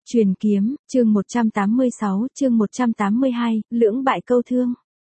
Truyền kiếm, chương 186, chương 182, lưỡng bại câu thương.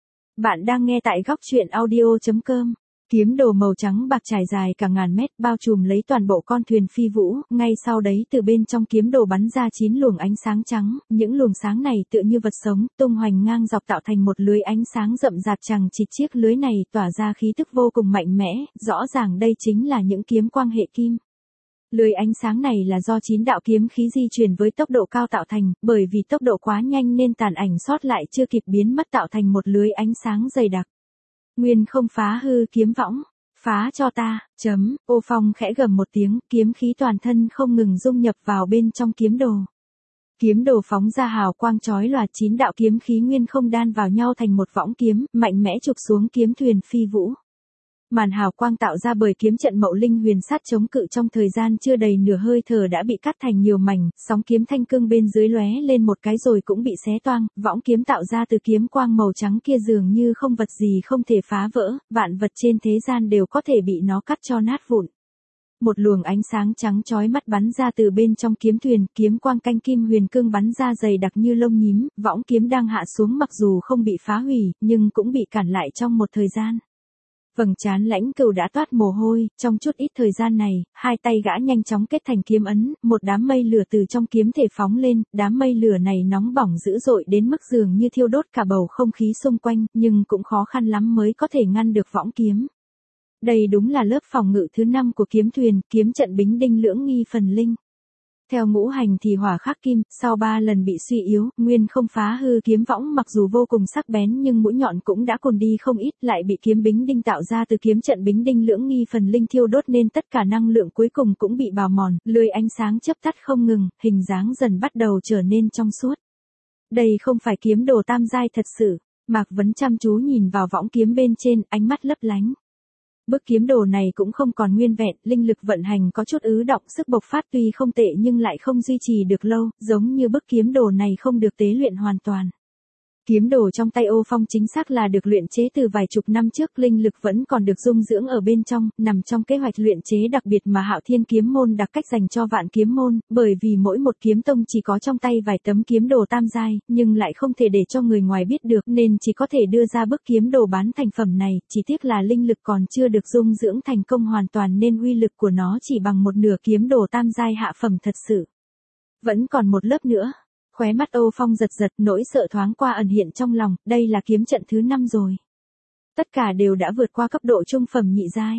Bạn đang nghe tại góc truyện audio.com. Kiếm đồ màu trắng bạc trải dài cả ngàn mét bao trùm lấy toàn bộ con thuyền phi vũ, ngay sau đấy từ bên trong kiếm đồ bắn ra 9 luồng ánh sáng trắng, những luồng sáng này tựa như vật sống, tung hoành ngang dọc tạo thành một lưới ánh sáng rậm rạp chằng chịt, chiếc lưới này tỏa ra khí tức vô cùng mạnh mẽ, rõ ràng đây chính là những kiếm quang hệ kim. Lưới ánh sáng này là do 9 đạo kiếm khí di chuyển với tốc độ cao tạo thành, bởi vì tốc độ quá nhanh nên tàn ảnh sót lại chưa kịp biến mất tạo thành một lưới ánh sáng dày đặc. Nguyên không phá hư kiếm võng, phá cho ta, Ô Phong khẽ gầm một tiếng, kiếm khí toàn thân không ngừng dung nhập vào bên trong kiếm đồ. Kiếm đồ phóng ra hào quang chói lòa, 9 đạo kiếm khí nguyên không đan vào nhau thành một võng kiếm, mạnh mẽ chụp xuống kiếm thuyền phi vũ. Màn hào quang tạo ra bởi kiếm trận Mậu Linh huyền sát chống cự trong thời gian chưa đầy nửa hơi thở đã bị cắt thành nhiều mảnh, sóng kiếm thanh cương bên dưới lóe lên một cái rồi cũng bị xé toang, võng kiếm tạo ra từ kiếm quang màu trắng kia dường như không vật gì không thể phá vỡ, vạn vật trên thế gian đều có thể bị nó cắt cho nát vụn. Một luồng ánh sáng trắng chói mắt bắn ra từ bên trong kiếm thuyền, kiếm quang canh kim huyền cương bắn ra dày đặc như lông nhím, võng kiếm đang hạ xuống mặc dù không bị phá hủy, nhưng cũng bị cản lại trong một thời gian. Vầng trán Lãnh Cửu đã toát mồ hôi, trong chút ít thời gian này, hai tay gã nhanh chóng kết thành kiếm ấn, một đám mây lửa từ trong kiếm thể phóng lên, đám mây lửa này nóng bỏng dữ dội đến mức dường như thiêu đốt cả bầu không khí xung quanh, nhưng cũng khó khăn lắm mới có thể ngăn được võng kiếm. Đây đúng là lớp phòng ngự thứ 5 của kiếm thuyền, kiếm trận Bính Đinh Lưỡng Nghi Phần Linh. Theo ngũ hành thì hỏa khắc kim, sau 3 lần bị suy yếu, nguyên không phá hư kiếm võng mặc dù vô cùng sắc bén nhưng mũi nhọn cũng đã cồn đi không ít, lại bị kiếm Bính Đinh tạo ra từ kiếm trận Bính Đinh Lưỡng Nghi Phần Linh thiêu đốt nên tất cả năng lượng cuối cùng cũng bị bào mòn, lưới ánh sáng chớp tắt không ngừng, hình dáng dần bắt đầu trở nên trong suốt. Đây không phải kiếm đồ tam giai thật sự, Mạc Vấn chăm chú nhìn vào võng kiếm bên trên, ánh mắt lấp lánh. Bức kiếm đồ này cũng không còn nguyên vẹn, linh lực vận hành có chút ứ đọng, sức bộc phát tuy không tệ nhưng lại không duy trì được lâu, giống như bức kiếm đồ này không được tế luyện hoàn toàn. Kiếm đồ trong tay Ô Phong chính xác là được luyện chế từ vài chục năm trước, linh lực vẫn còn được dung dưỡng ở bên trong, nằm trong kế hoạch luyện chế đặc biệt mà Hạo Thiên kiếm môn đặc cách dành cho Vạn kiếm môn, bởi vì mỗi một kiếm tông chỉ có trong tay vài tấm kiếm đồ tam giai, nhưng lại không thể để cho người ngoài biết được nên chỉ có thể đưa ra bức kiếm đồ bán thành phẩm này, chỉ tiếc là linh lực còn chưa được dung dưỡng thành công hoàn toàn nên uy lực của nó chỉ bằng một nửa kiếm đồ tam giai hạ phẩm thật sự. Vẫn còn một lớp nữa. Khóe mắt Ô Phong giật giật, nỗi sợ thoáng qua ẩn hiện trong lòng, đây là kiếm trận thứ 5 rồi. Tất cả đều đã vượt qua cấp độ trung phẩm nhị giai.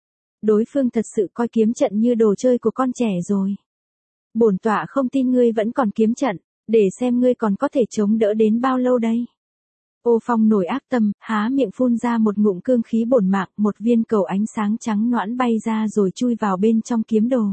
Đối phương thật sự coi kiếm trận như đồ chơi của con trẻ rồi. Bổn tọa không tin ngươi vẫn còn kiếm trận, để xem ngươi còn có thể chống đỡ đến bao lâu đây. Ô Phong nổi ác tâm, há miệng phun ra một ngụm cương khí bổn mạng, một viên cầu ánh sáng trắng nõn bay ra rồi chui vào bên trong kiếm đồ.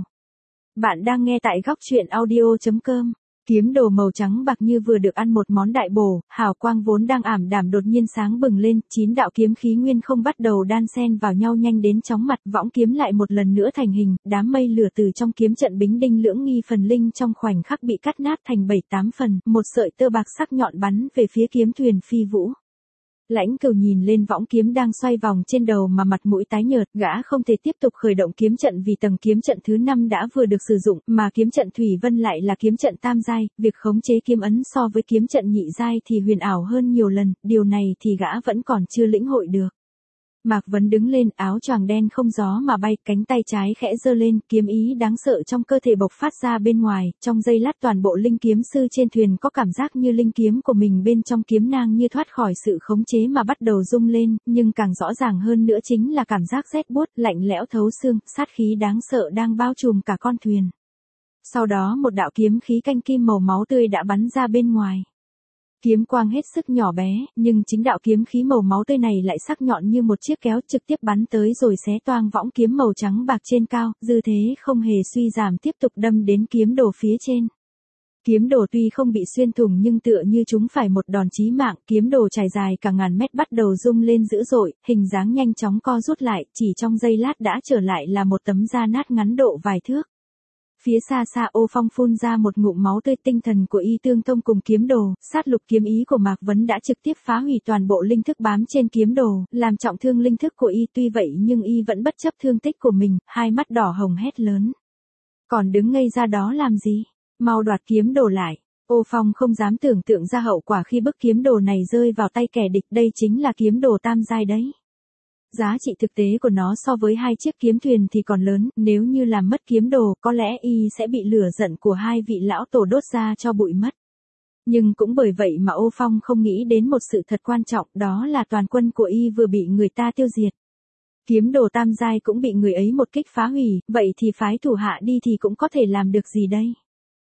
Bạn đang nghe tại góc truyện audio.com. Kiếm đồ màu trắng bạc như vừa được ăn một món đại bổ, hào quang vốn đang ảm đạm đột nhiên sáng bừng lên, 9 đạo kiếm khí nguyên không bắt đầu đan xen vào nhau nhanh đến chóng mặt, võng kiếm lại một lần nữa thành hình, đám mây lửa từ trong kiếm trận Bính Đinh Lưỡng Nghi Phần Linh trong khoảnh khắc bị cắt nát thành 7-8 phần, một sợi tơ bạc sắc nhọn bắn về phía kiếm thuyền phi vũ. Lãnh Cửu nhìn lên võng kiếm đang xoay vòng trên đầu mà mặt mũi tái nhợt, gã không thể tiếp tục khởi động kiếm trận vì tầng kiếm trận thứ 5 đã vừa được sử dụng, mà kiếm trận Thủy Vân lại là kiếm trận tam giai, việc khống chế kiếm ấn so với kiếm trận nhị giai thì huyền ảo hơn nhiều lần, điều này thì gã vẫn còn chưa lĩnh hội được. Mạc Vấn đứng lên, áo choàng đen không gió mà bay, cánh tay trái khẽ giơ lên, kiếm ý đáng sợ trong cơ thể bộc phát ra bên ngoài, trong giây lát toàn bộ linh kiếm sư trên thuyền có cảm giác như linh kiếm của mình bên trong kiếm nang như thoát khỏi sự khống chế mà bắt đầu rung lên, nhưng càng rõ ràng hơn nữa chính là cảm giác rét buốt, lạnh lẽo thấu xương, sát khí đáng sợ đang bao trùm cả con thuyền. Sau đó một đạo kiếm khí canh kim màu máu tươi đã bắn ra bên ngoài. Kiếm quang hết sức nhỏ bé, nhưng chính đạo kiếm khí màu máu tươi này lại sắc nhọn như một chiếc kéo trực tiếp bắn tới rồi xé toang võng kiếm màu trắng bạc trên cao, dư thế không hề suy giảm tiếp tục đâm đến kiếm đồ phía trên. Kiếm đồ tuy không bị xuyên thủng nhưng tựa như chúng phải một đòn chí mạng, kiếm đồ trải dài cả ngàn mét bắt đầu rung lên dữ dội, hình dáng nhanh chóng co rút lại, chỉ trong giây lát đã trở lại là một tấm da nát ngắn độ vài thước. Phía xa xa Ô Phong phun ra một ngụm máu tươi, tinh thần của y tương thông cùng kiếm đồ, sát lục kiếm ý của Mạc Vấn đã trực tiếp phá hủy toàn bộ linh thức bám trên kiếm đồ, làm trọng thương linh thức của y, tuy vậy nhưng y vẫn bất chấp thương tích của mình, hai mắt đỏ hồng hét lớn. Còn đứng ngây ra đó làm gì? Mau đoạt kiếm đồ lại. Ô Phong không dám tưởng tượng ra hậu quả khi bức kiếm đồ này rơi vào tay kẻ địch, đây chính là kiếm đồ tam giai đấy. Giá trị thực tế của nó so với hai chiếc kiếm thuyền thì còn lớn, nếu như làm mất kiếm đồ, có lẽ y sẽ bị lửa giận của hai vị lão tổ đốt ra cho bụi mất. Nhưng cũng bởi vậy mà Ô Phong không nghĩ đến một sự thật quan trọng, đó là toàn quân của y vừa bị người ta tiêu diệt. Kiếm đồ tam giai cũng bị người ấy một kích phá hủy, vậy thì phái thủ hạ đi thì cũng có thể làm được gì đây?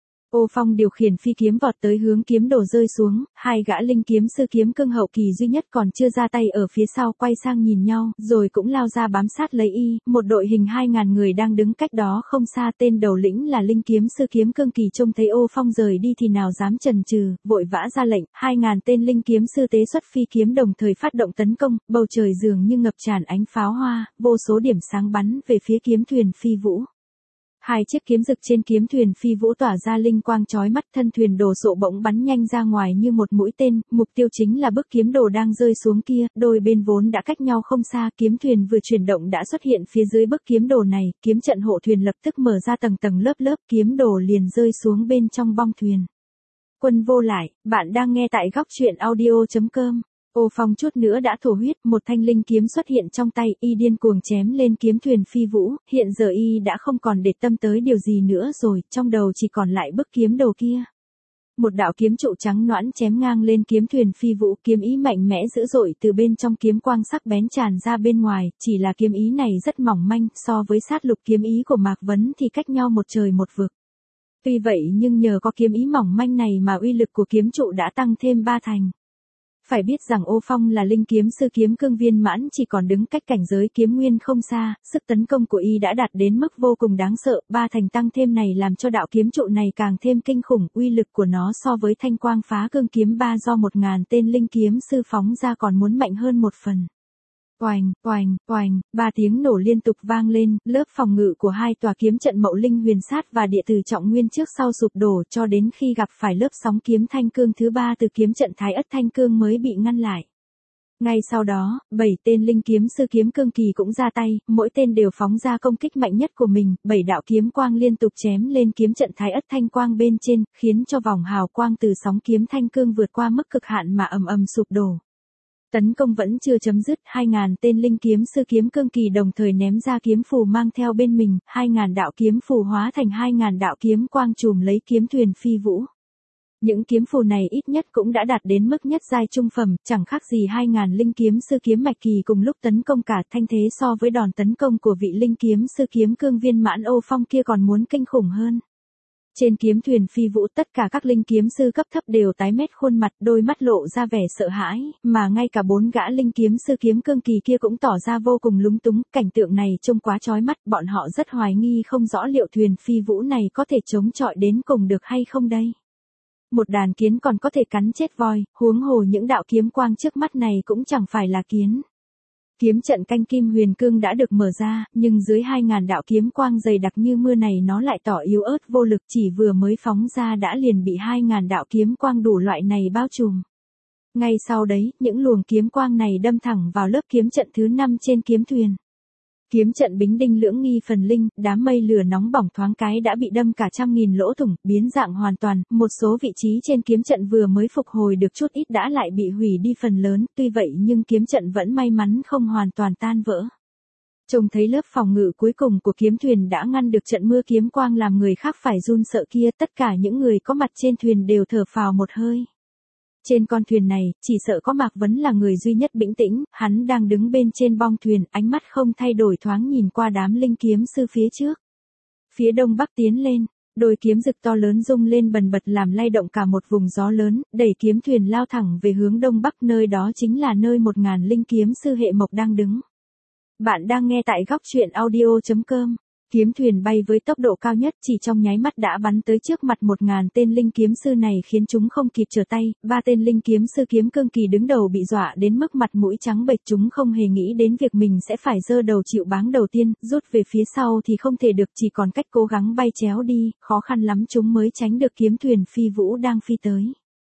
Ô Phong điều khiển phi kiếm vọt tới hướng kiếm đồ rơi xuống, hai gã linh kiếm sư kiếm cương hậu kỳ duy nhất còn chưa ra tay ở phía sau quay sang nhìn nhau, rồi cũng lao ra bám sát lấy y, một đội hình 2.000 người đang đứng cách đó không xa, tên đầu lĩnh là linh kiếm sư kiếm cương kỳ trông thấy Ô Phong rời đi thì nào dám chần chừ, vội vã ra lệnh, 2.000 tên linh kiếm sư tế xuất phi kiếm đồng thời phát động tấn công, bầu trời dường như ngập tràn ánh pháo hoa, vô số điểm sáng bắn về phía kiếm thuyền phi vũ. Hai chiếc kiếm rực trên kiếm thuyền phi vũ tỏa ra linh quang chói mắt, thân thuyền đồ sộ bỗng bắn nhanh ra ngoài như một mũi tên, mục tiêu chính là bức kiếm đồ đang rơi xuống kia, đôi bên vốn đã cách nhau không xa, kiếm thuyền vừa chuyển động đã xuất hiện phía dưới bức kiếm đồ này, kiếm trận hộ thuyền lập tức mở ra tầng tầng lớp lớp, kiếm đồ liền rơi xuống bên trong bong thuyền. Quân vô lại, bạn đang nghe tại góc truyện audio.com. Ô Phong chút nữa đã thổ huyết, một thanh linh kiếm xuất hiện trong tay, y điên cuồng chém lên kiếm thuyền phi vũ, hiện giờ y đã không còn để tâm tới điều gì nữa rồi, trong đầu chỉ còn lại bức kiếm đồ kia. Một đạo kiếm trụ trắng nõn chém ngang lên kiếm thuyền phi vũ, kiếm ý mạnh mẽ dữ dội từ bên trong kiếm quang sắc bén tràn ra bên ngoài, chỉ là kiếm ý này rất mỏng manh, so với sát lục kiếm ý của Mạc Vấn thì cách nhau một trời một vực. Tuy vậy nhưng nhờ có kiếm ý mỏng manh này mà uy lực của kiếm trụ đã tăng thêm 3 thành. Phải biết rằng Ô Phong là linh kiếm sư kiếm cương viên mãn, chỉ còn đứng cách cảnh giới kiếm nguyên không xa, sức tấn công của y đã đạt đến mức vô cùng đáng sợ, 3 thành tăng thêm này làm cho đạo kiếm trụ này càng thêm kinh khủng, uy lực của nó so với thanh quang phá cương kiếm 3 do 1.000 tên linh kiếm sư phóng ra còn muốn mạnh hơn một phần. Oành, oành, oành, 3 tiếng nổ liên tục vang lên, lớp phòng ngự của hai tòa kiếm trận Mậu Linh Huyền Sát và Địa Từ Trọng Nguyên trước sau sụp đổ cho đến khi gặp phải lớp sóng kiếm thanh cương thứ 3 từ kiếm trận Thái Ất Thanh Cương mới bị ngăn lại. Ngay sau đó, 7 tên linh kiếm sư kiếm cương kỳ cũng ra tay, mỗi tên đều phóng ra công kích mạnh nhất của mình, 7 đạo kiếm quang liên tục chém lên kiếm trận Thái Ất Thanh Quang bên trên, khiến cho vòng hào quang từ sóng kiếm thanh cương vượt qua mức cực hạn mà ầm ầm sụp đổ. Tấn công vẫn chưa chấm dứt, 2.000 tên linh kiếm sư kiếm cương kỳ đồng thời ném ra kiếm phù mang theo bên mình, 2.000 đạo kiếm phù hóa thành 2.000 đạo kiếm quang trùm lấy kiếm thuyền phi vũ. Những kiếm phù này ít nhất cũng đã đạt đến mức nhất giai trung phẩm, chẳng khác gì 2.000 linh kiếm sư kiếm mạch kỳ cùng lúc tấn công cả, thanh thế so với đòn tấn công của vị linh kiếm sư kiếm cương viên mãn Ô Phong kia còn muốn kinh khủng hơn. Trên kiếm thuyền phi vũ tất cả các linh kiếm sư cấp thấp đều tái mét khuôn mặt, đôi mắt lộ ra vẻ sợ hãi, mà ngay cả 4 gã linh kiếm sư kiếm cương kỳ kia cũng tỏ ra vô cùng lúng túng, cảnh tượng này trông quá chói mắt, bọn họ rất hoài nghi không rõ liệu thuyền phi vũ này có thể chống chọi đến cùng được hay không đây. Một đàn kiến còn có thể cắn chết voi, huống hồ những đạo kiếm quang trước mắt này cũng chẳng phải là kiến. Kiếm trận canh kim huyền cương đã được mở ra, nhưng dưới 2.000 đạo kiếm quang dày đặc như mưa này nó lại tỏ yếu ớt vô lực, chỉ vừa mới phóng ra đã liền bị 2.000 đạo kiếm quang đủ loại này bao trùm. Ngay sau đấy, những luồng kiếm quang này đâm thẳng vào lớp kiếm trận thứ 5 trên kiếm thuyền. Kiếm trận Bính Đinh Lưỡng Nghi Phần Linh, đám mây lửa nóng bỏng thoáng cái đã bị đâm cả 100.000 lỗ thủng, biến dạng hoàn toàn, một số vị trí trên kiếm trận vừa mới phục hồi được chút ít đã lại bị hủy đi phần lớn, tuy vậy nhưng kiếm trận vẫn may mắn không hoàn toàn tan vỡ. Trông thấy lớp phòng ngự cuối cùng của kiếm thuyền đã ngăn được trận mưa kiếm quang làm người khác phải run sợ kia, tất cả những người có mặt trên thuyền đều thở phào một hơi. Trên con thuyền này, chỉ sợ có Mạc Vấn là người duy nhất bình tĩnh, hắn đang đứng bên trên bong thuyền, ánh mắt không thay đổi thoáng nhìn qua đám linh kiếm sư phía trước. Phía đông bắc tiến lên, đôi kiếm rực to lớn rung lên bần bật làm lay động cả một vùng gió lớn, đẩy kiếm thuyền lao thẳng về hướng đông bắc, nơi đó chính là nơi 1.000 linh kiếm sư hệ mộc đang đứng. Bạn đang nghe tại góc truyện audio.com. Kiếm thuyền bay với tốc độ cao nhất chỉ trong nháy mắt đã bắn tới trước mặt 1.000 tên linh kiếm sư này khiến chúng không kịp trở tay, 3 tên linh kiếm sư kiếm cương kỳ đứng đầu bị dọa đến mức mặt mũi trắng bệch, chúng không hề nghĩ đến việc mình sẽ phải giơ đầu chịu báng đầu tiên, rút về phía sau thì không thể được, chỉ còn cách cố gắng bay chéo đi, khó khăn lắm chúng mới tránh được kiếm thuyền phi vũ đang phi tới.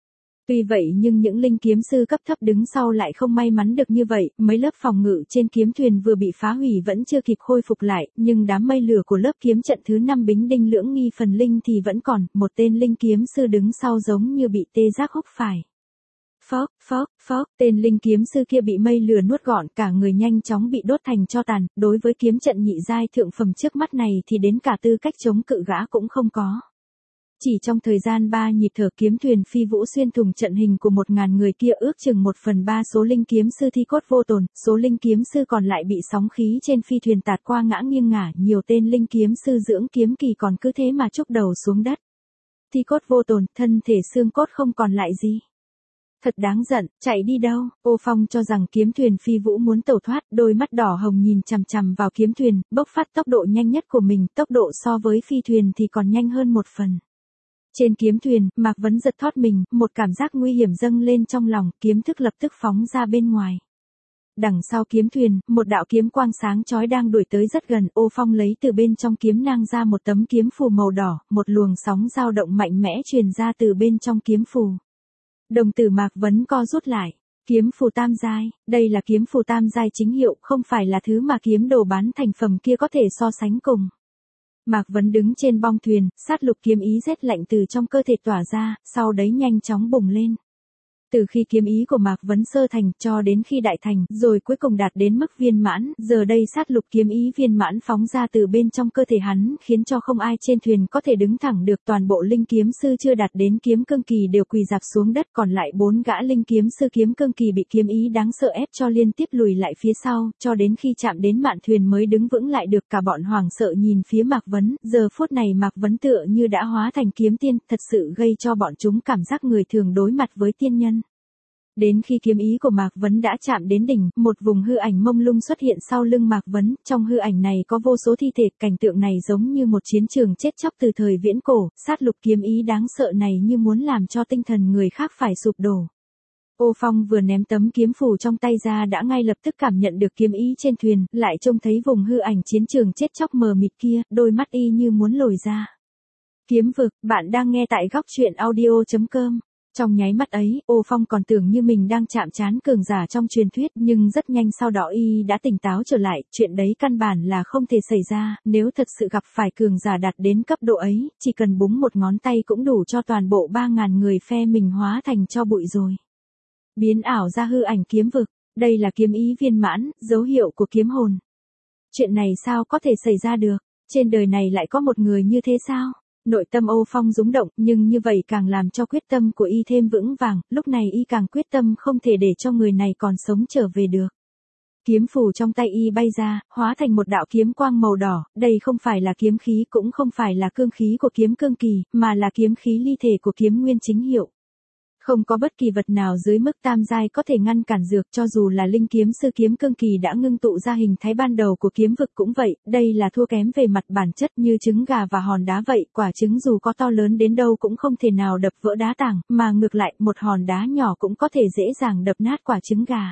Tuy vậy nhưng những linh kiếm sư cấp thấp đứng sau lại không may mắn được như vậy, mấy lớp phòng ngự trên kiếm thuyền vừa bị phá hủy vẫn chưa kịp khôi phục lại, nhưng đám mây lửa của lớp kiếm trận thứ 5 Bính Đinh Lưỡng Nghi Phần Linh thì vẫn còn, một tên linh kiếm sư đứng sau giống như bị tê giác húc phải. Phốc, phốc, phốc, tên linh kiếm sư kia bị mây lửa nuốt gọn, cả người nhanh chóng bị đốt thành tro tàn, đối với kiếm trận nhị giai thượng phẩm trước mắt này thì đến cả tư cách chống cự gã cũng không có. Chỉ trong thời gian 3 nhịp thở kiếm thuyền phi vũ xuyên thủng trận hình của 1000 người kia ước chừng 1/3 số linh kiếm sư thi cốt vô tồn, số linh kiếm sư còn lại bị sóng khí trên phi thuyền tạt qua ngã nghiêng ngả, nhiều tên linh kiếm sư dưỡng kiếm kỳ còn cứ thế mà chúc đầu xuống đất. Thi cốt vô tồn, thân thể xương cốt không còn lại gì. Thật đáng giận, chạy đi đâu? Ô Phong cho rằng kiếm thuyền phi vũ muốn tẩu thoát, đôi mắt đỏ hồng nhìn chằm chằm vào kiếm thuyền, bốc phát tốc độ nhanh nhất của mình, tốc độ so với phi thuyền thì còn nhanh hơn một phần. Trên kiếm thuyền, Mạc Vấn giật thót mình, một cảm giác nguy hiểm dâng lên trong lòng, kiếm thức lập tức phóng ra bên ngoài. Đằng sau kiếm thuyền, một đạo kiếm quang sáng chói đang đuổi tới rất gần, Ô Phong lấy từ bên trong kiếm nang ra một tấm kiếm phù màu đỏ, một luồng sóng dao động mạnh mẽ truyền ra từ bên trong kiếm phù. Đồng tử Mạc Vấn co rút lại. Kiếm phù tam giai, đây là kiếm phù tam giai chính hiệu, không phải là thứ mà kiếm đồ bán thành phẩm kia có thể so sánh cùng. Mạc Vấn đứng trên bong thuyền, sát lục kiếm ý rét lạnh từ trong cơ thể tỏa ra, sau đấy nhanh chóng bùng lên. Từ khi kiếm ý của Mạc Vấn sơ thành cho đến khi đại thành, rồi cuối cùng đạt đến mức viên mãn, giờ đây sát lục kiếm ý viên mãn phóng ra từ bên trong cơ thể hắn, khiến cho không ai trên thuyền có thể đứng thẳng được, toàn bộ linh kiếm sư chưa đạt đến kiếm cương kỳ đều quỳ rạp xuống đất, còn lại 4 gã linh kiếm sư kiếm cương kỳ bị kiếm ý đáng sợ ép cho liên tiếp lùi lại phía sau, cho đến khi chạm đến mạn thuyền mới đứng vững lại được, cả bọn hoảng sợ nhìn phía Mạc Vấn, giờ phút này Mạc Vấn tựa như đã hóa thành kiếm tiên, thật sự gây cho bọn chúng cảm giác người thường đối mặt với tiên nhân. Đến khi kiếm ý của Mạc Vấn đã chạm đến đỉnh, một vùng hư ảnh mông lung xuất hiện sau lưng Mạc Vấn, trong hư ảnh này có vô số thi thể, cảnh tượng này giống như một chiến trường chết chóc từ thời viễn cổ, sát lục kiếm ý đáng sợ này như muốn làm cho tinh thần người khác phải sụp đổ. Ô Phong vừa ném tấm kiếm phù trong tay ra đã ngay lập tức cảm nhận được kiếm ý trên thuyền, lại trông thấy vùng hư ảnh chiến trường chết chóc mờ mịt kia, đôi mắt y như muốn lồi ra. Kiếm vực, bạn đang nghe tại góc truyện audio.com. Trong nháy mắt ấy, Ô Phong còn tưởng như mình đang chạm trán cường giả trong truyền thuyết, nhưng rất nhanh sau đó y đã tỉnh táo trở lại, chuyện đấy căn bản là không thể xảy ra, nếu thật sự gặp phải cường giả đạt đến cấp độ ấy, chỉ cần búng một ngón tay cũng đủ cho toàn bộ 3000 người phe mình hóa thành tro bụi rồi. Biến ảo ra hư ảnh kiếm vực, đây là kiếm ý viên mãn, dấu hiệu của kiếm hồn. Chuyện này sao có thể xảy ra được, trên đời này lại có một người như thế sao? Nội tâm Ô Phong rúng động, nhưng như vậy càng làm cho quyết tâm của y thêm vững vàng, lúc này y càng quyết tâm không thể để cho người này còn sống trở về được. Kiếm phù trong tay y bay ra, hóa thành một đạo kiếm quang màu đỏ, đây không phải là kiếm khí cũng không phải là cương khí của kiếm cương kỳ, mà là kiếm khí ly thể của kiếm nguyên chính hiệu. Không có bất kỳ vật nào dưới mức tam giai có thể ngăn cản dược, cho dù là linh kiếm sư kiếm cương kỳ đã ngưng tụ ra hình thái ban đầu của kiếm vực cũng vậy, đây là thua kém về mặt bản chất như trứng gà và hòn đá vậy, quả trứng dù có to lớn đến đâu cũng không thể nào đập vỡ đá tảng, mà ngược lại, một hòn đá nhỏ cũng có thể dễ dàng đập nát quả trứng gà.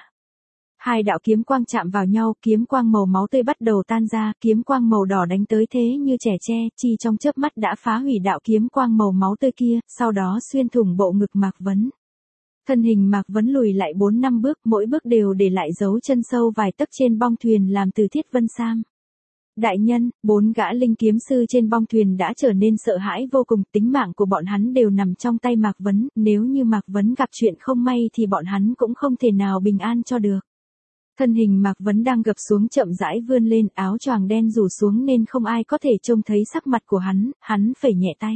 Hai đạo kiếm quang chạm vào nhau, kiếm quang màu máu tươi bắt đầu tan ra, kiếm quang màu đỏ đánh tới thế như trẻ tre, chi trong chớp mắt đã phá hủy đạo kiếm quang màu máu tươi kia, sau đó xuyên thủng bộ ngực Mạc Vấn. Thân hình Mạc Vấn lùi lại 4-5 bước, mỗi bước đều để lại dấu chân sâu vài tấc trên bong thuyền làm từ thiết vân sam. Đại nhân, 4 gã linh kiếm sư trên bong thuyền đã trở nên sợ hãi vô cùng, tính mạng của bọn hắn đều nằm trong tay Mạc Vấn, nếu như Mạc Vấn gặp chuyện không may thì bọn hắn cũng không thể nào bình an cho được. Thân hình Mạc Vấn đang gập xuống chậm rãi vươn lên, áo choàng đen rủ xuống nên không ai có thể trông thấy sắc mặt của hắn phẩy nhẹ tay.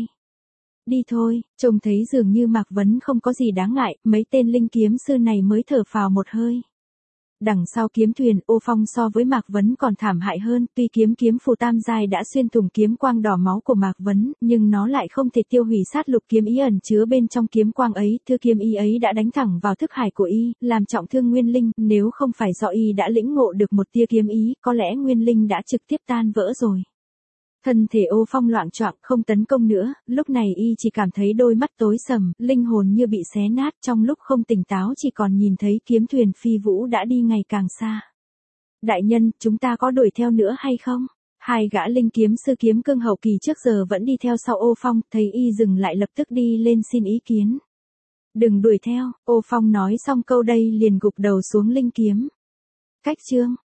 Đi thôi, trông thấy dường như Mạc Vấn không có gì đáng ngại, mấy tên linh kiếm sư này mới thở phào một hơi. Đằng sau kiếm thuyền, Ô Phong so với Mạc Vấn còn thảm hại hơn, tuy kiếm phù tam giai đã xuyên thủng kiếm quang đỏ máu của Mạc Vấn, nhưng nó lại không thể tiêu hủy sát lục kiếm ý ẩn chứa bên trong kiếm quang ấy, thứ kiếm ý ấy đã đánh thẳng vào thức hải của y, làm trọng thương nguyên linh, nếu không phải do y đã lĩnh ngộ được một tia kiếm ý, có lẽ nguyên linh đã trực tiếp tan vỡ rồi. Thân thể Ô Phong loạng choạng không tấn công nữa, lúc này y chỉ cảm thấy đôi mắt tối sầm, linh hồn như bị xé nát, trong lúc không tỉnh táo chỉ còn nhìn thấy kiếm thuyền phi vũ đã đi ngày càng xa. Đại nhân, chúng ta có đuổi theo nữa hay không? Hai gã linh kiếm sư kiếm cương hậu kỳ trước giờ vẫn đi theo sau Ô Phong, thấy y dừng lại lập tức đi lên xin ý kiến. Đừng đuổi theo, Ô Phong nói xong câu đây liền gục đầu xuống linh kiếm. Cách chương.